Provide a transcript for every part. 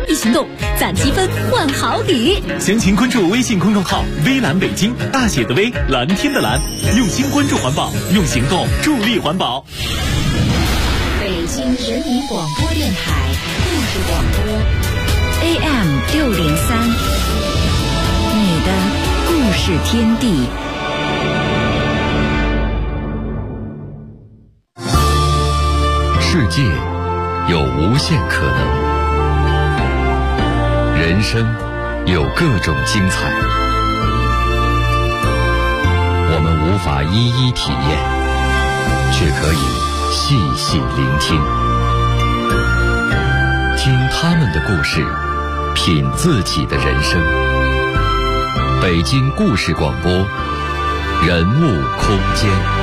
一行动，攒积分换好礼。 详情关注微信公众号“微蓝北京”，大写的微，蓝天的蓝，用心关注环保，用行动助力环保。 北京人民广播电台故事广播 AM603，你的故事天地。 世界有无限可能，人生有各种精彩，我们无法一一体验，却可以细细聆听，听他们的故事，品自己的人生。北京故事广播，人物空间。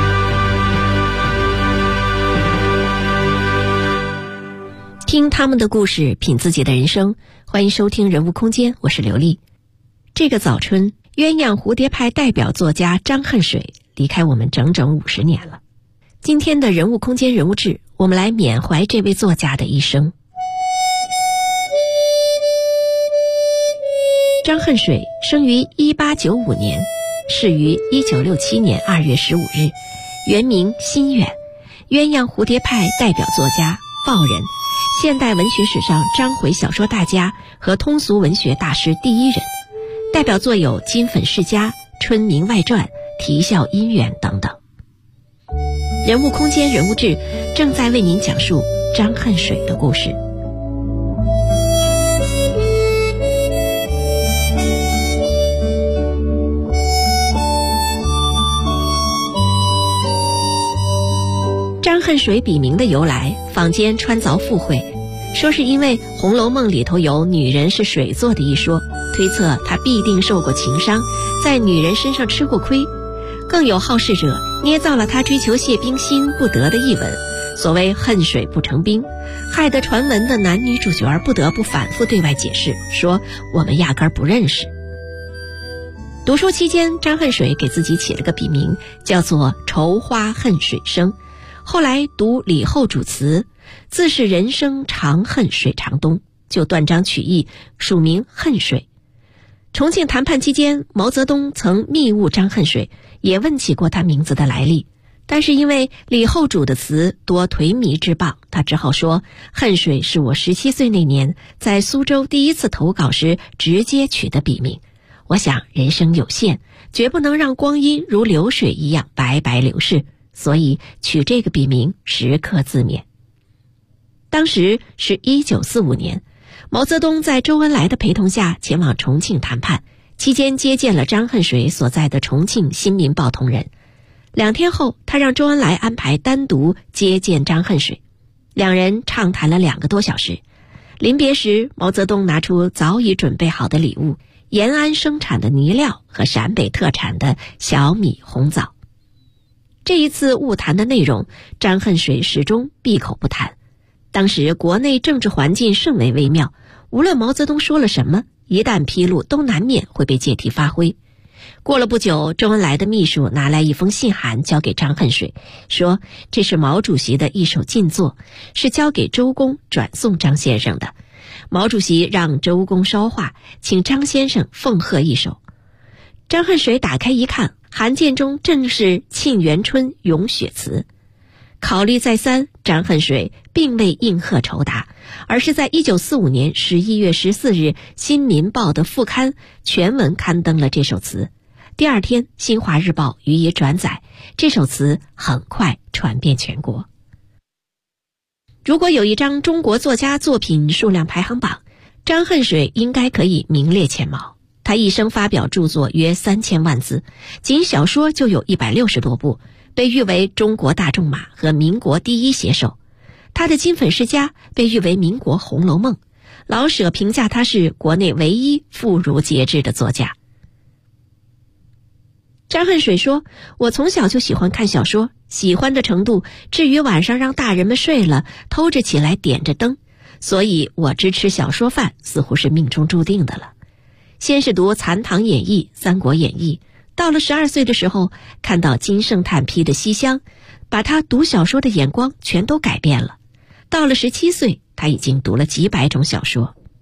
听他们的故事，品自己的人生。欢迎收听人物空间，我是刘丽。这个早春，鸳鸯蝴蝶派代表作家张恨水离开我们整整50年了。今天的人物空间人物志，我们来缅怀这位作家的一生。张恨水生于1895年，逝于1967年2月15日，原名辛远，鸳鸯蝴蝶派代表作家、报人，现代文学史上章回小说大家和通俗文学大师第一人，代表作有《金粉世家》《春明外传》《啼笑姻缘》等等。人物空间人物志正在为您讲述张恨水的故事。张恨水笔名的由来，坊间穿凿附会，说是因为《红楼梦》里头有女人是水做的一说，推测他必定受过情伤，在女人身上吃过亏。更有好事者捏造了他追求谢冰心不得的一文，所谓恨水不成冰，害得传闻的男女主角不得不反复对外解释，说我们压根儿不认识。读书期间，张恨水给自己起了个笔名，叫做愁花恨水生。后来读李后主词，自是人生长恨水长东，就断章取义，署名恨水。重庆谈判期间，毛泽东曾密晤张恨水，也问起过他名字的来历，但是因为李后主的词多颓靡之谤，他只好说恨水是我17岁那年在苏州第一次投稿时直接取的笔名。我想人生有限，绝不能让光阴如流水一样白白流逝，所以取这个笔名时刻自勉。当时是1945年，毛泽东在周恩来的陪同下前往重庆谈判，期间接见了张恨水所在的重庆新民报同仁。2天后，他让周恩来安排单独接见张恨水，两人畅谈了2个多小时。临别时，毛泽东拿出早已准备好的礼物，延安生产的泥料和陕北特产的小米红枣。这一次晤谈的内容，张恨水始终闭口不谈。当时国内政治环境甚为微妙，无论毛泽东说了什么，一旦披露都难免会被借题发挥。过了不久，周恩来的秘书拿来一封信函交给张恨水，说这是毛主席的一首进作，是交给周公转送张先生的。毛主席让周公捎话，请张先生奉贺一首。张恨水打开一看，函件中正是沁园春咏雪词。考虑再三，张恨水并未应和酬答，而是在1945年11月14日《新民报》的副刊全文刊登了这首词。第2天，《新华日报》予以转载，这首词很快传遍全国。如果有一张中国作家作品数量排行榜，张恨水应该可以名列前茅。他一生发表著作约3000万字，仅小说就有160多部，被誉为中国大仲马和民国第一写手。他的《金粉世家》被誉为民国《红楼梦》，老舍评价他是国内唯一妇孺皆知的作家。张恨水说，我从小就喜欢看小说，喜欢的程度至于晚上让大人们睡了偷着起来点着灯，所以我只吃小说饭似乎是命中注定的了。先是读《残唐演义》《三国演义》，到了12岁的时候，看到金圣叹批的《西厢》，把他读小说的眼光全都改变了。到了17岁，他已经读了几百种小说。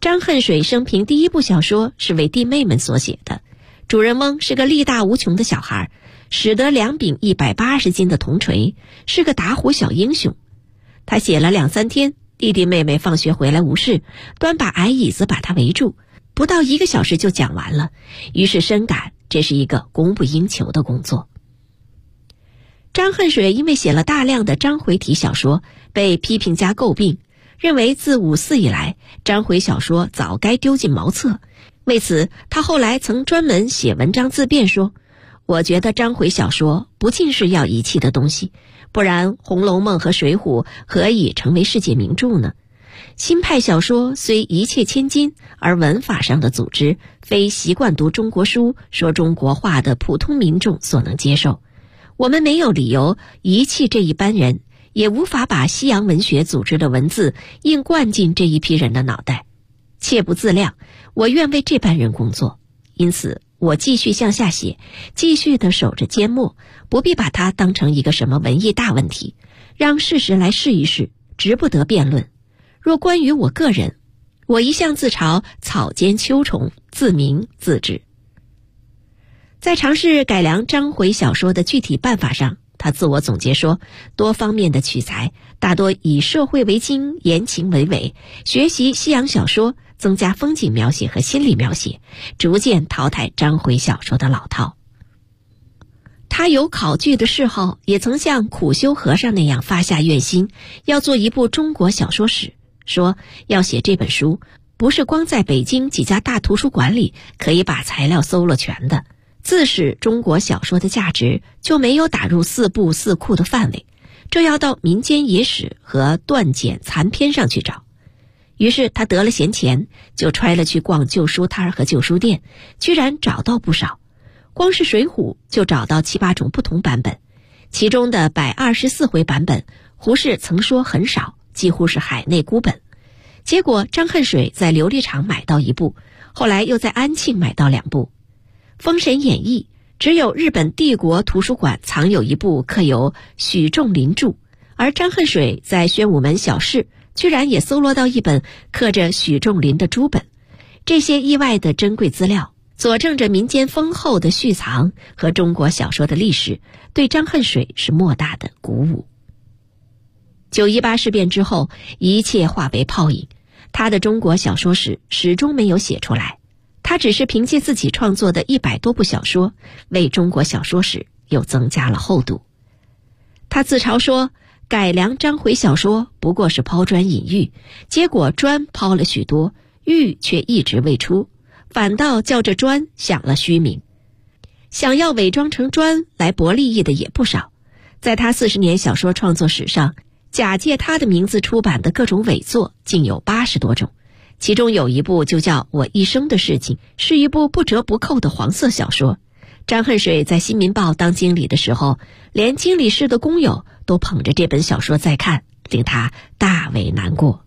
张恨水生平第一部小说是为弟妹们所写的，主人翁是个力大无穷的小孩，使得2柄180斤的铜锤，是个打虎小英雄。他写了2、3天，弟弟妹妹放学回来无事，端把矮椅子把他围住，不到1个小时就讲完了，于是深感这是一个供不应求的工作。张恨水因为写了大量的章回体小说，被批评家诟病，认为自54以来，章回小说早该丢进茅厕。为此，他后来曾专门写文章自辩说，我觉得章回小说不尽是要遗弃的东西，不然《红楼梦》和《水浒》何以成为世界名著呢？新派小说虽一切千金，而文法上的组织非习惯读中国书、说中国话的普通民众所能接受。我们没有理由遗弃这一班人，也无法把西洋文学组织的文字硬灌进这一批人的脑袋。切不自量，我愿为这班人工作，因此我继续向下写，继续地守着缄默，不必把它当成一个什么文艺大问题，让事实来试一试，值不得辩论。若关于我个人，我一向自嘲草间秋虫，自鸣自止。在尝试改良章回小说的具体办法上，他自我总结说，多方面的取材，大多以社会为经，言情为纬，学习西洋小说，增加风景描写和心理描写，逐渐淘汰章回小说的老套。他有考据的嗜好，也曾像苦修和尚那样发下愿心，要做一部中国小说史，说要写这本书，不是光在北京几家大图书馆里可以把材料搜罗全的。自始中国小说的价值就没有打入4部4库的范围，这要到民间野史和断简残篇上去找。于是他得了闲钱，就揣了去逛旧书摊和旧书店，居然找到不少。光是《水浒》就找到7、8种不同版本，其中的124回版本，胡适曾说很少，几乎是海内孤本。结果张恨水在琉璃厂买到1部，后来又在安庆买到2部。《封神演义》只有日本帝国图书馆藏有1部刻有许仲林著，而张恨水在宣武门小室居然也搜罗到1本刻着许仲林的朱本。这些意外的珍贵资料佐证着民间丰厚的蓄藏和中国小说的历史，对张恨水是莫大的鼓舞。9·18事变之后，一切化为泡影，他的中国小说史始终没有写出来。他只是凭借自己创作的100多部小说，为中国小说史又增加了厚度。他自嘲说，改良章回小说不过是抛砖引玉，结果砖抛了许多，玉却一直未出，反倒叫这砖享了虚名。想要伪装成砖来博利益的也不少。在他40年小说创作史上，假借他的名字出版的各种伪作竟有80多种。其中有1部就叫《我一生的事情》，是一部不折不扣的黄色小说。张恨水在新民报当经理的时候，连经理室的工友都捧着这本小说在看，令他大为难过。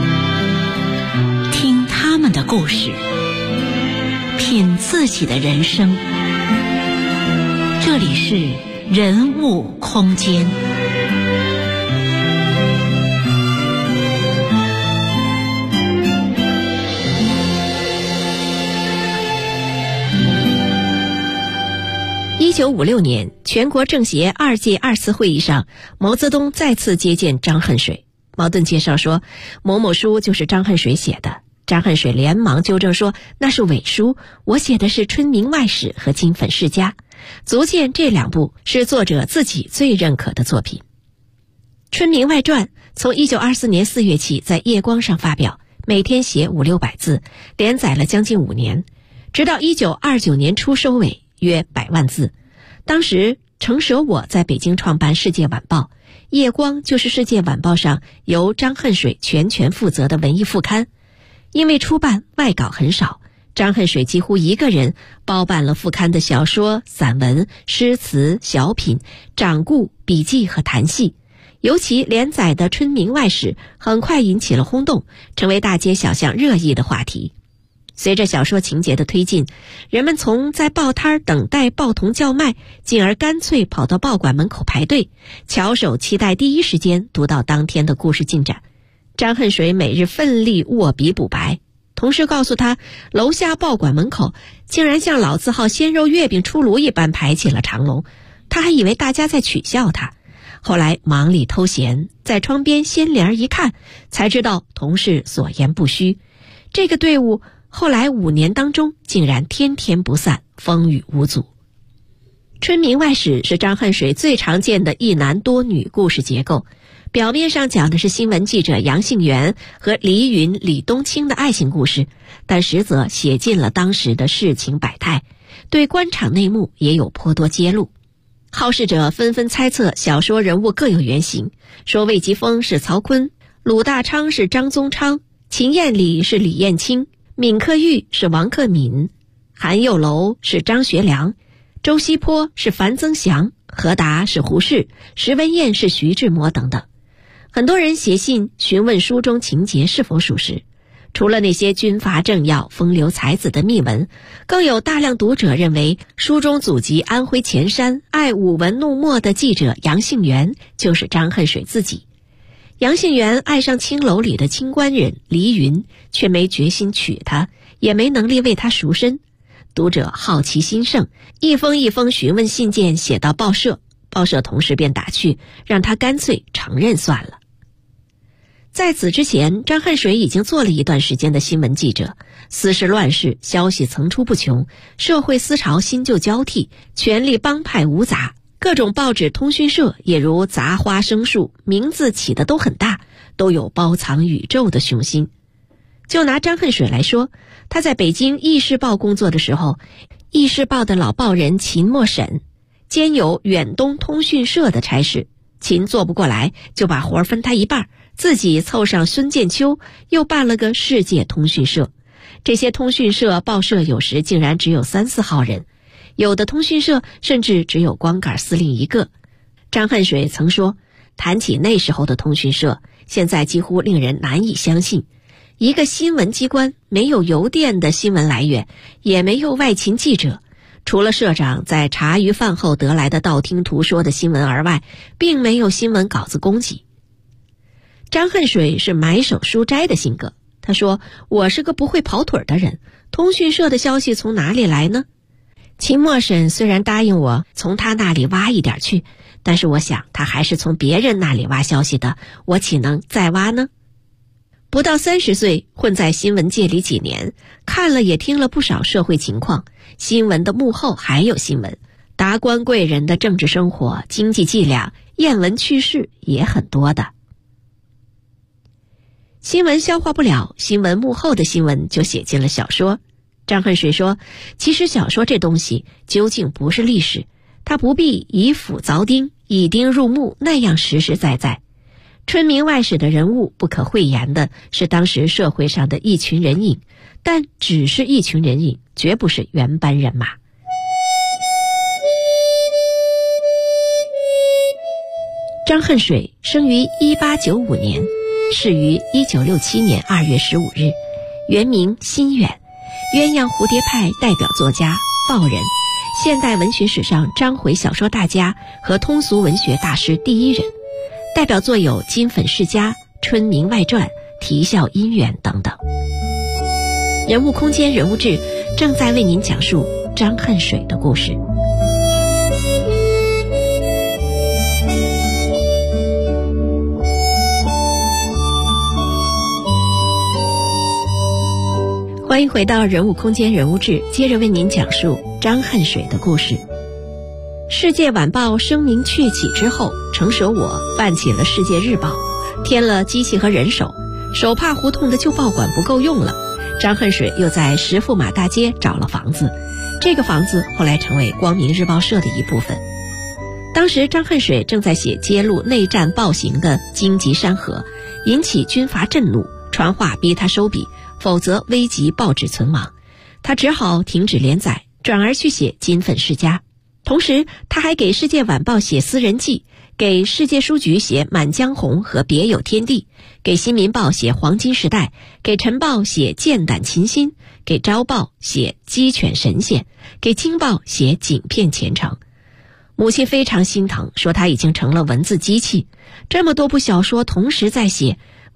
听他们的故事，品自己的人生。这里是人物空间。 1956年，全国政协2届2次会议上，毛泽东再次接见张恨水。茅盾介绍说，某某书就是张恨水写的。张恨水连忙纠正说，那是伪书，我写的是《春明外史》和《金粉世家》，足见这2部是作者自己最认可的作品。《春明外传》从1924年4月起在夜光上发表，每天写500-600字，连载了将近5年，直到1929年初收尾，约100万字。当时程舍我在北京创办《世界晚报》，夜光就是《世界晚报》上由张恨水全权负责的文艺副刊。因为出版外稿很少，张恨水几乎一个人包办了副刊的小说、散文、诗词、小品、掌故、笔记和谈戏。尤其连载的《春明外史》很快引起了轰动，成为大街小巷热议的话题。随着小说情节的推进，人们从在报摊等待报童叫卖，进而干脆跑到报馆门口排队，翘首期待第一时间读到当天的故事进展。张恨水每日奋力握笔补白， 同事告诉他，楼下报馆门口竟然像老字号鲜肉月饼出炉一般排起了长龙，他还以为大家在取笑他。后来忙里偷闲，在窗边掀帘一看，才知道同事所言不虚。这个队伍后来5年当中竟然天天不散，风雨无阻。春明外史是张恨水最常见的一男多女故事结构，表面上讲的是新闻记者杨杏园和黎云、李冬青的爱情故事，但实则写尽了当时的世情百态，对官场内幕也有颇多揭露。好事者纷纷猜测小说人物各有原型，说魏吉风是曹锟，鲁大昌是张宗昌，秦燕里是李彦清，闵克玉是王克敏，韩幼楼是张学良，周西坡是樊增祥，何达是胡适，石文燕是徐志摩等等。很多人写信询问书中情节是否属实，除了那些军阀政要、风流才子的秘闻，更有大量读者认为书中祖籍安徽潜山、爱舞文弄墨的记者杨杏园就是张恨水自己。杨杏园爱上青楼里的清官人黎云，却没决心娶她，也没能力为她赎身。读者好奇心盛，一封一封询问信件写到报社，报社同事便打趣，让他干脆承认算了。在此之前，张恨水已经做了一段时间的新闻记者，私事乱事，消息层出不穷，社会思潮新旧交替，权力帮派芜杂，各种报纸通讯社也如杂花生树，名字起得都很大，都有包藏宇宙的雄心。就拿张恨水来说，他在北京《议事报》工作的时候，《议事报》的老报人秦默审兼有远东通讯社的差事，秦做不过来，就把活分他一半，自己凑上孙建秋，又办了个世界通讯社。这些通讯社、报社有时竟然只有3、4号人，有的通讯社甚至只有光杆司令一个。张恨水曾说，谈起那时候的通讯社，现在几乎令人难以相信。一个新闻机关没有邮电的新闻来源，也没有外勤记者，除了社长在茶余饭后得来的道听途说的新闻而外，并没有新闻稿子供给。张恨水是买手书斋的性格，他说，我是个不会跑腿的人，通讯社的消息从哪里来呢？秦默审虽然答应我从他那里挖一点去，但是我想他还是从别人那里挖消息的，我岂能再挖呢？不到30岁，混在新闻界里几年，看了也听了不少社会情况，新闻的幕后还有新闻，达官贵人的政治生活、经济伎俩、艳闻趣事也很多的。新闻消化不了，新闻幕后的新闻就写进了小说。张恨水说，其实小说这东西究竟不是历史，它不必以斧凿钉，以钉入木那样实实在在。春明外史的人物不可讳言的是当时社会上的一群人影，但只是一群人影，绝不是原班人马。张恨水生于1895年，逝于1967年2月15日，原名辛远，鸳鸯蝴蝶派代表作家、报人，现代文学史上章回小说大家和通俗文学大师第一人。代表作有《金粉世家》《春明外传》《啼笑姻缘》等等。人物空间人物志正在为您讲述张恨水的故事。欢迎回到人物空间人物志，接着为您讲述张恨水的故事。世界晚报声名鹊起之后，程舍我办起了世界日报，添了机器和人手，手帕胡同的旧报馆不够用了，张恨水又在石驸马大街找了房子，这个房子后来成为光明日报社的一部分。当时张恨水正在写揭露内战暴行的荆棘山河，引起军阀震怒，传话逼他收笔，否则危及报纸存亡。他只好停止连载，转而去写金粉世家。同时他还给世界晚报写私人记，给世界书局写满江红和别有天地，给新民报写黄金时代，给晨报写剑胆琴心，给朝报写鸡犬神仙，给京报写锦片前程。母亲非常心疼，说他已经成了文字机器，这么多部小说同时在写，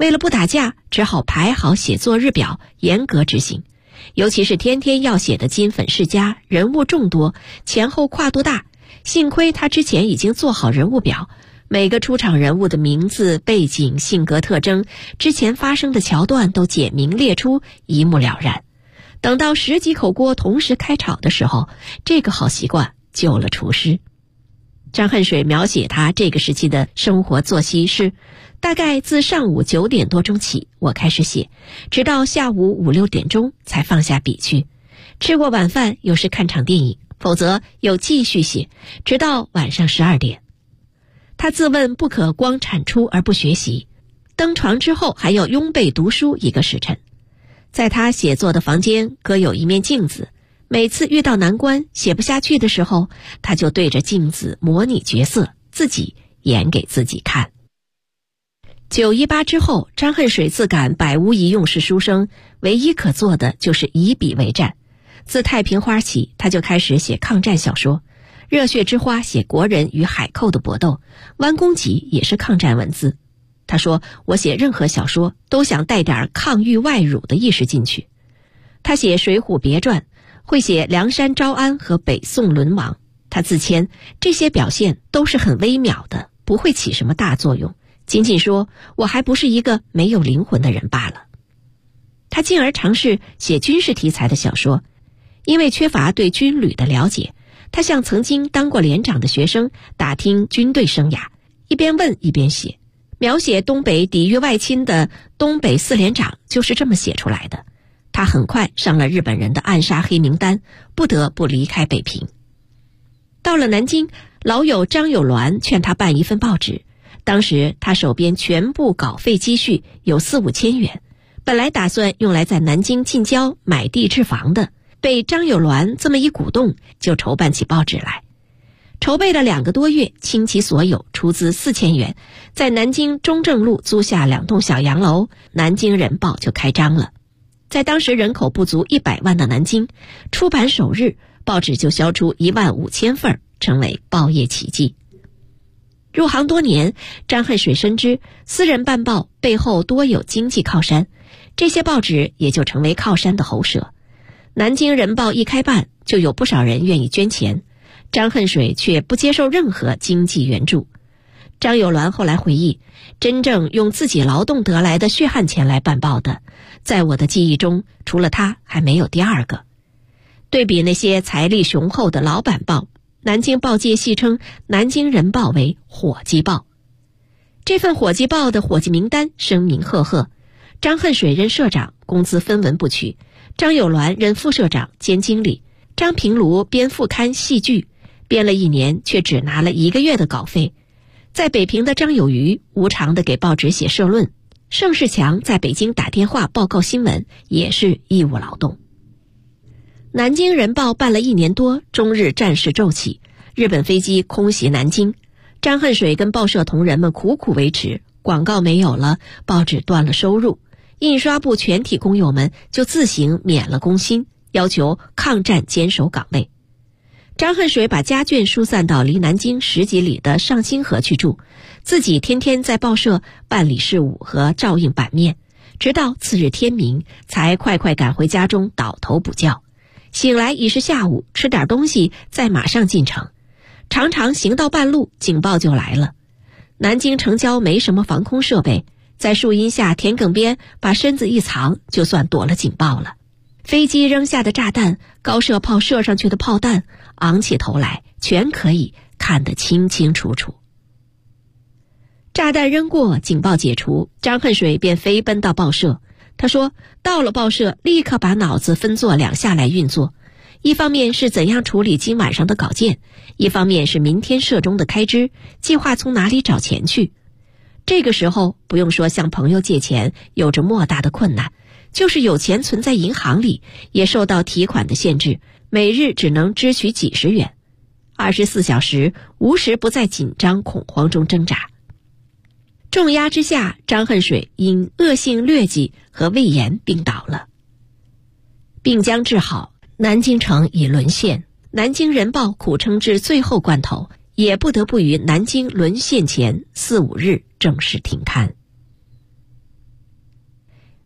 为了不打架，只好排好写作日表，严格执行。尤其是天天要写的金粉世家，人物众多，前后跨度大，幸亏他之前已经做好人物表，每个出场人物的名字、背景、性格特征，之前发生的桥段都简明列出，一目了然。等到10几口锅同时开炒的时候，这个好习惯救了厨师。张恨水描写他这个时期的生活作息是：大概自上午9点多钟起，我开始写，直到下午5、6点钟才放下笔去。吃过晚饭，有时看场电影，否则又继续写，直到晚上12点。他自问不可光产出而不学习，登床之后还要拥被读书1个时辰。在他写作的房间搁有一面镜子，每次遇到难关写不下去的时候，他就对着镜子模拟角色，自己演给自己看。918之后，张恨水自感百无一用是书生，唯一可做的就是以笔为战。自太平花起，他就开始写抗战小说，热血之花写国人与海寇的搏斗，弯弓戟也是抗战文字。他说，我写任何小说都想带点抗御外辱的意识进去。他写水浒别传，会写梁山招安和北宋沦亡，他自谦这些表现都是很微妙的，不会起什么大作用，仅仅说我还不是一个没有灵魂的人罢了。他进而尝试写军事题材的小说，因为缺乏对军旅的了解，他向曾经当过连长的学生打听军队生涯，一边问一边写。描写东北抵御外侵的东北4连长就是这么写出来的。他很快上了日本人的暗杀黑名单，不得不离开北平。到了南京，老友张有鸾劝他办一份报纸，当时他手边全部稿费积蓄有4、5千元，本来打算用来在南京近郊买地置房的，被张有鸾这么一鼓动，就筹办起报纸来。筹备了2个多月，倾其所有，出资4千元，在南京中正路租下2栋小洋楼，南京人报就开张了。在当时人口不足100万的南京，出版首日，报纸就销出15000份，成为报业奇迹。入行多年，张恨水深知私人办报背后多有经济靠山，这些报纸也就成为靠山的喉舌。南京人报一开办，就有不少人愿意捐钱，张恨水却不接受任何经济援助。张有鸾后来回忆，真正用自己劳动得来的血汗钱来办报的，在我的记忆中，除了他还没有第二个。对比那些财力雄厚的老板报，南京报界戏称南京人报为伙计报。这份伙计报的伙计名单声名赫赫，张恨水任社长，工资分文不取；张有鸾任副社长兼经理；张平庐编副刊戏剧，编了1年却只拿了1个月的稿费。在北平的张有余无偿地给报纸写社论，盛世强在北京打电话报告新闻，也是义务劳动。南京人报办了1年多，中日战事骤起，日本飞机空袭南京，张恨水跟报社同仁们苦苦维持，广告没有了，报纸断了收入，印刷部全体工友们就自行免了工薪，要求抗战坚守岗位。张恨水把家眷疏散到离南京10几里的上清河去住，自己天天在报社办理事务和照应版面，直到次日天明才快快赶回家中倒头补觉。醒来已是下午，吃点东西再马上进城，常常行到半路，警报就来了。南京城郊没什么防空设备，在树荫下田埂边把身子一藏，就算躲了警报了。飞机扔下的炸弹，高射炮射上去的炮弹，昂起头来全可以看得清清楚楚。炸弹扔过，警报解除，张恨水便飞奔到报社。他说，到了报社立刻把脑子分作2下来运作，一方面是怎样处理今晚上的稿件，一方面是明天社中的开支，计划从哪里找钱去。这个时候不用说向朋友借钱有着莫大的困难，就是有钱存在银行里，也受到提款的限制，每日只能支取几十元。24小时无时不在紧张恐慌中挣扎。重压之下，张恨水因恶性疟疾和胃炎病倒了。病将治好，南京城已沦陷，南京人报苦撑至最后关头，也不得不于南京沦陷前4、5日正式停刊。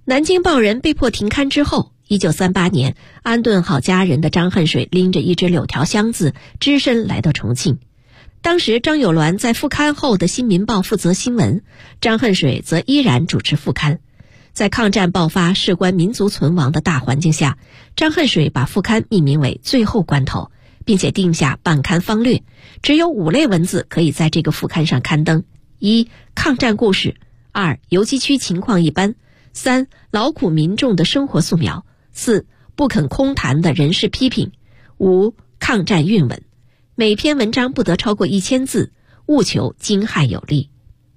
南京报人被迫停刊之后，1938年，安顿好家人的张恨水拎着一只柳条箱子，只身来到重庆。当时张友銮在复刊后的《新民报》负责新闻，张恨水则依然主持副刊。在抗战爆发、事关民族存亡的大环境下，张恨水把副刊命名为《最后关头》，并且定下办刊方略，只有5类文字可以在这个副刊上刊登：1. 抗战故事； 2. 游击区情况一般； 3. 劳苦民众的生活素描； 4. 不肯空谈的人事批评； 5. 抗战韵文。每篇文章不得超过1000字，务求精悍有力。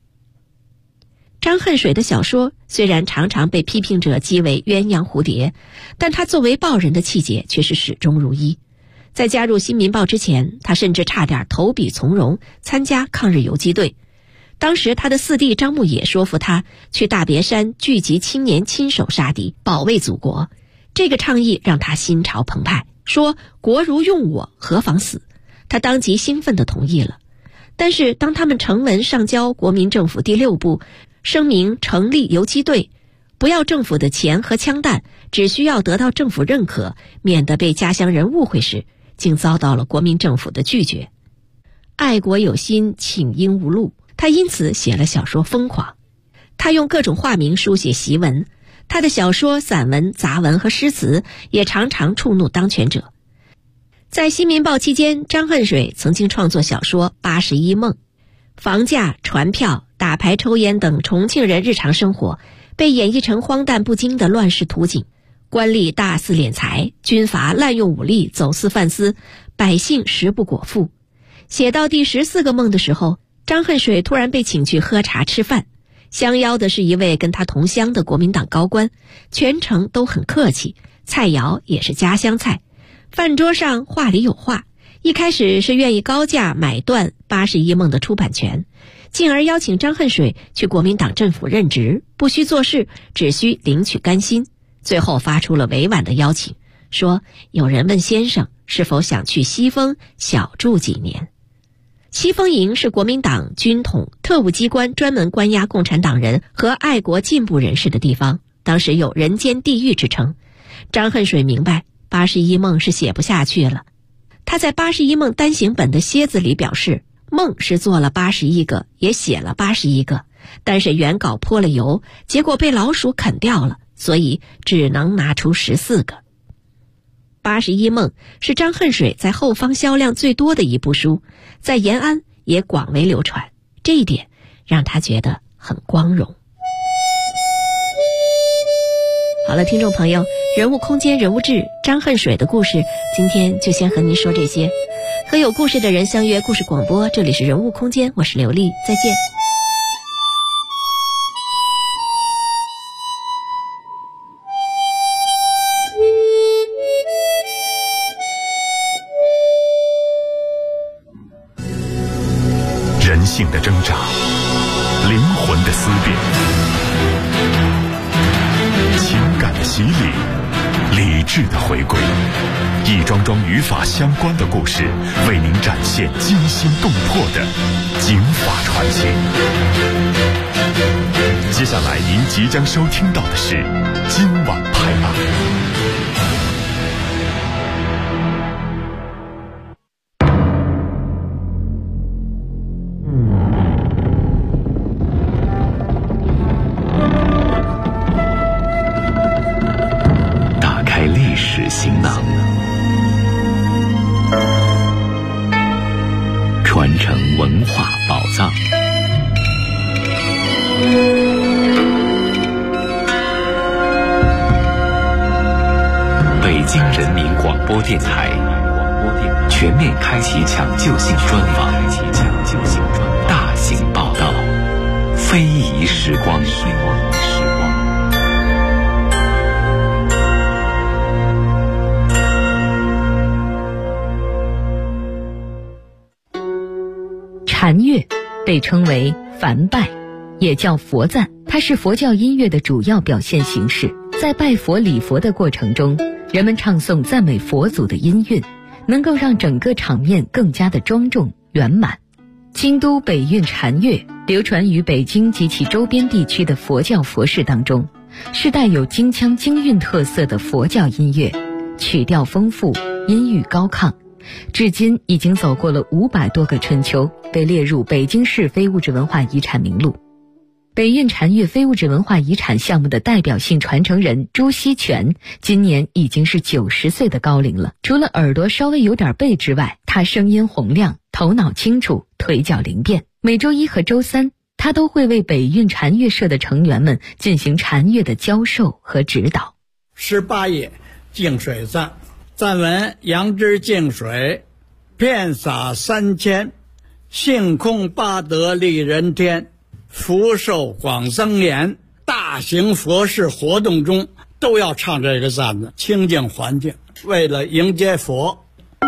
张恨水的小说虽然常常被批评者讥为鸳鸯蝴蝶，但他作为报人的气节却是始终如一。在加入《新民报》之前，他甚至差点投笔从戎，参加抗日游击队。当时他的4弟张牧野说服他去大别山聚集青年亲手杀敌，保卫祖国。这个倡议让他心潮澎湃，说国如用我，何妨死。他当即兴奋地同意了。但是当他们呈文上交国民政府第6部，声明成立游击队，不要政府的钱和枪弹，只需要得到政府认可，免得被家乡人误会时，竟遭到了国民政府的拒绝。爱国有心，请缨无路，他因此写了小说《疯狂》。他用各种化名书写檄文，他的小说、散文、杂文和诗词也常常触怒当权者。在《新民报》期间，张恨水曾经创作小说《81梦》。房价、船票、打牌、抽烟等重庆人日常生活被演绎成荒诞不经的乱世图景，官吏大肆敛财，军阀滥用武力，走私贩私，百姓食不果腹。写到第14个梦的时候，张恨水突然被请去喝茶吃饭，相邀的是一位跟他同乡的国民党高官，全程都很客气，菜肴也是家乡菜，饭桌上话里有话。一开始是愿意高价买断81梦的出版权，进而邀请张恨水去国民党政府任职，不需做事，只需领取干薪。最后发出了委婉的邀请，说有人问先生是否想去西丰小住几年。西丰营是国民党军统特务机关专门关押共产党人和爱国进步人士的地方，当时有人间地狱之称。张恨水明白81梦是写不下去了，他在81梦单行本的楔子里表示，梦是做了81个，也写了81个，但是原稿泼了油，结果被老鼠啃掉了，所以只能拿出14个。81梦是张恨水在后方销量最多的一部书，在延安也广为流传，这一点让他觉得很光荣。好了，听众朋友，人物空间人物志，张恨水的故事，今天就先和您说这些。和有故事的人相约故事广播，这里是人物空间，我是刘丽，再见。 人性的挣扎，灵魂的思辨，情感的洗礼，理智的回归，一桩桩与法相关的故事，为您展现惊心动魄的警法传奇。接下来您即将收听到的是今晚拍案。行囊，传承文化宝藏。北京人民广播电台全面开启抢救性专访，大型报道，非遗时光。 禅乐被称为梵拜，也叫佛赞，它是佛教音乐的主要表现形式。在拜佛礼佛的过程中，人们唱诵赞美佛祖的音韵，能够让整个场面更加的庄重圆满。京都北韵禅乐流传于北京及其周边地区的佛教佛事当中， 是带有京腔京韵特色的佛教音乐，曲调丰富，音域高亢，至今已经走过了500多个春秋，被列入北京市非物质文化遗产名录。北韵禅乐非物质文化遗产项目的代表性传承人朱锡全今年已经是90岁的高龄了。除了耳朵稍微有点背之外，他声音洪亮，头脑清楚，腿脚灵便。每周一和周三，他都会为北韵禅乐社的成员们进行禅乐的教授和指导。 18页净水赞，赞文：杨枝净水，遍洒3000，性空八德利人天，福寿广增延。大型佛事活动中都要唱这个赞子，清净环境，为了迎接佛。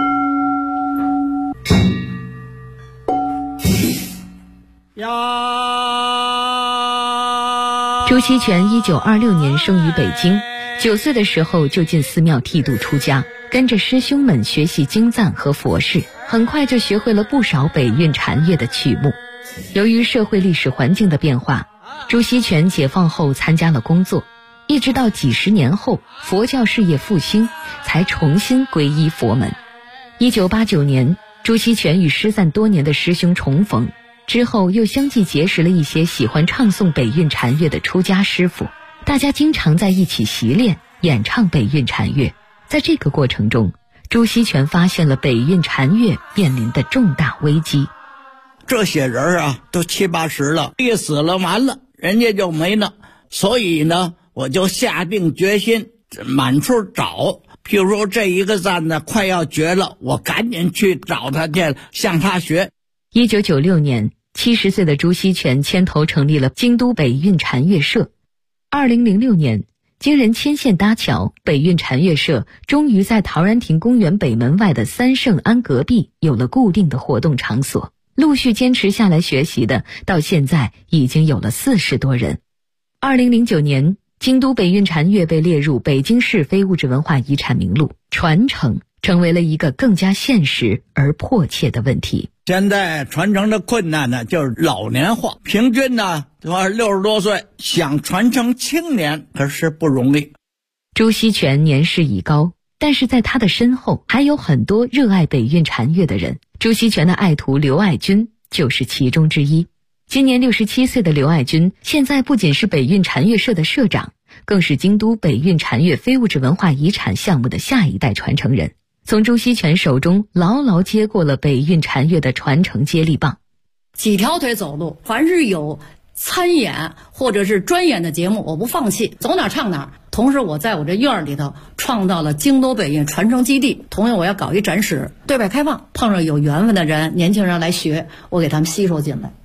朱锡全1926年生于北京，9岁的时候就进寺庙剃度出家，跟着师兄们学习经赞和佛事，很快就学会了不少北韵禅乐的曲目。由于社会历史环境的变化，朱锡全解放后参加了工作，一直到几十年后佛教事业复兴，才重新皈依佛门。1989年，朱锡全与失散多年的师兄重逢，之后又相继结识了一些喜欢唱诵北韵禅乐的出家师傅，大家经常在一起习练演唱北韵禅乐。在这个过程中，朱锡全发现了北韵禅乐面临的重大危机。 这些人啊，都70、80了，一死了完了，人家就没了。所以呢，我就下定决心满处找。譬如说这一个赞呢快要绝了，我赶紧去找他去，向他学。 1996年，70岁的朱锡全牵头成立了京都北韵禅乐社。2006年，经人牵线搭桥，北韵禅乐社终于在陶然亭公园北门外的三圣庵隔壁有了固定的活动场所。陆续坚持下来学习的，到现在已经有了40多人。2009年，京都北韵禅乐被列入北京市非物质文化遗产名录，传承成为了一个更加现实而迫切的问题。 现在传承的困难呢，就是老年化，平均呢60多岁，想传承青年可是不容易。 朱锡全年事已高，但是在他的身后还有很多热爱北韵禅乐的人。朱锡全的爱徒刘爱军就是其中之一。今年67岁的刘爱军，现在不仅是北韵禅乐社的社长，更是京都北韵禅乐非物质文化遗产项目的下一代传承人，从朱锡全手中牢牢接过了北韵禅乐的传承接力棒。 几条腿走路，凡是有参演或者是专演的节目，我不放弃，走哪唱哪。同时我在我这院里头创造了京都北韵传承基地，同样我要搞一展示，对外开放，碰上有缘分的人，年轻人来学，我给他们吸收进来。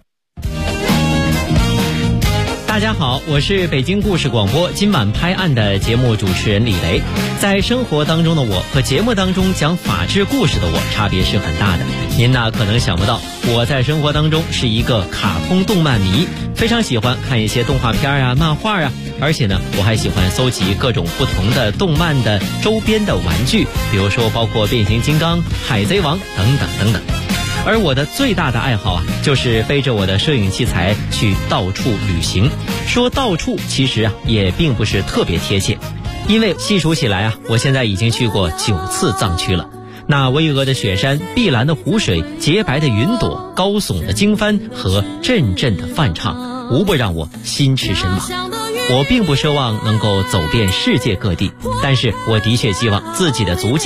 大家好，我是北京故事广播今晚拍案的节目主持人李雷。在生活当中的我和节目当中讲法治故事的我差别是很大的。您呢可能想不到，我在生活当中是一个卡通动漫迷，非常喜欢看一些动画片啊、漫画啊，而且呢我还喜欢搜集各种不同的动漫的周边的玩具，比如说包括变形金刚、海贼王等等等等。而我的最大的爱好啊，就是背着我的摄影器材去到处旅行。说到处其实啊也并不是特别贴切，因为细数起来啊，我现在已经去过9次藏区了。那巍峨的雪山、碧蓝的湖水、洁白的云朵、高耸的经幡和阵阵的梵唱，无不让我心驰神往。我并不奢望能够走遍世界各地，但是我的确希望自己的足迹